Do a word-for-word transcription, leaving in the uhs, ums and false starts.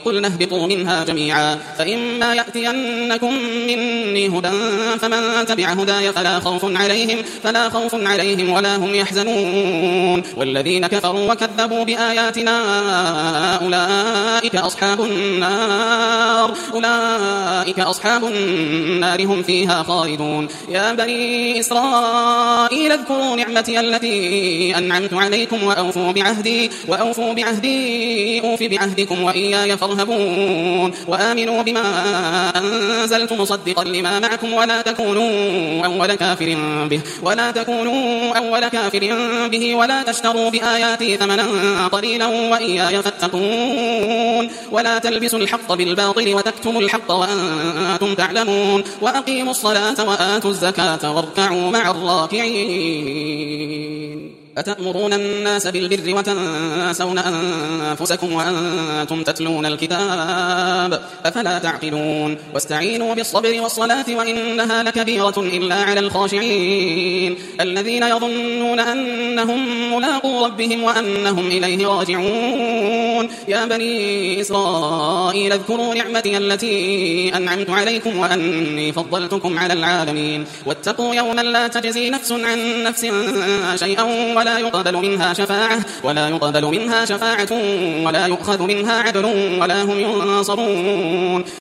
قلنا اهبطوا منها جميعا فإما يأتينكم مني هدى فمن تبع هداي فلا خوف عليهم فلا خوف عليهم ولا هم يحزنون والذين كفروا وكذبوا بآياتنا أولئك أصحاب النار أولئك أصحاب النار هم فيها خالدون يا بني إسرائيل اذكروا نعمتي التي أنعمت عليكم وأوفوا بعهدي وأوفوا بعهدي أوف بعهدكم وإياي فارهبون وآمنوا بما أنزلت مصدقا لما معكم ولا تكونوا أول كافر به ولا تكونوا أول كافر به ولا تشتروا بآياتي ثمنا قليلا وإياي فاتقون ولا تلبسوا الحق بالباطل وتكتموا الحق وأنتم تعلمون وأقيموا الصلاة وآتوا الزكاة واركعوا مع الراكعين أتأمرون الناس بالبر وتنسون أنفسكم وأنتم تتلون الكتاب أفلا تعقلون واستعينوا بالصبر والصلاة وإنها لكبيرة إلا على الخاشعين الذين يظنون أنهم ملاقو ربهم وأنهم إليه راجعون يا بني إسرائيل اذكروا نعمتي التي أنعمت عليكم وأني فضلتكم على العالمين واتقوا يوما لا تجزي نفس عن نفس شيئا ولا يقبل منها شفاعة ولا يقبل منها شفاعة ولا يؤخذ منها عدل ولا هم ينصرون